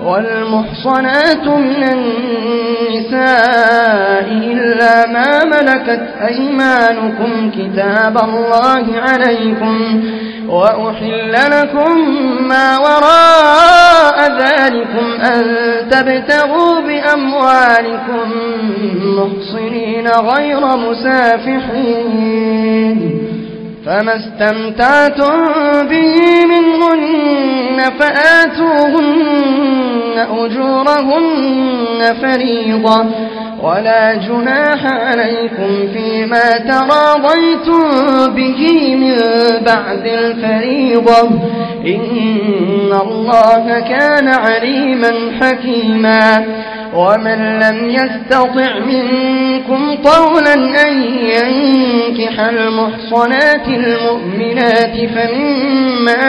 والمحصنات من النساء إلا ما ملكت أيمانكم كتاب الله عليكم، وأحل لكم ما وراء ذلكم أن تبتغوا بأموالكم محصنين غير مسافحين، فما استمتعتم به منهن فآتوهن أجورهن فريضة، ولا جناح عليكم فيما تراضيتم به من بعد الفريضة، إن الله كان عليما حكيما. ومن لم يستطع منكم طولا أن ينكح المحصنات المؤمنات فمما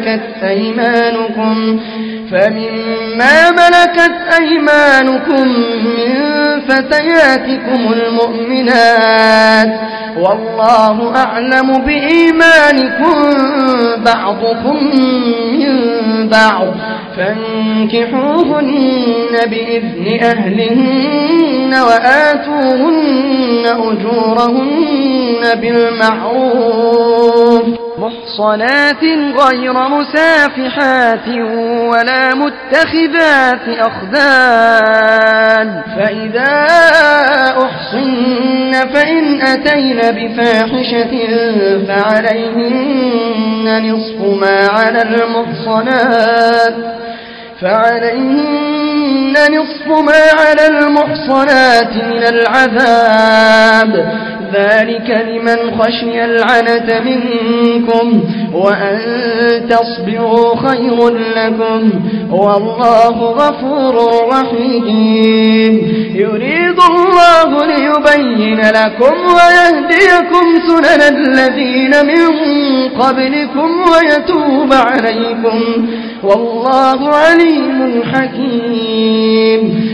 ملكت أيمانكم من فتياتكم المؤمنات، والله أعلم بإيمانكم بعضكم من بعض، فانكحوهن بإذن أهلهن وآتوهن أجورهن بالمعروف محصنات غير مسافحات ولا متخذات أخدان، فإذا أحصن فإن أتين بفاحشة فعليهن نصف ما على المحصنات من العذاب، ذلك لمن خشي العنة منكم، وأن تصبروا خير لكم، والله غفور رحيم. يريد الله ليبين لكم ويهديكم سنن الذين من قبلكم ويتوب عليكم، والله عليم حكيم.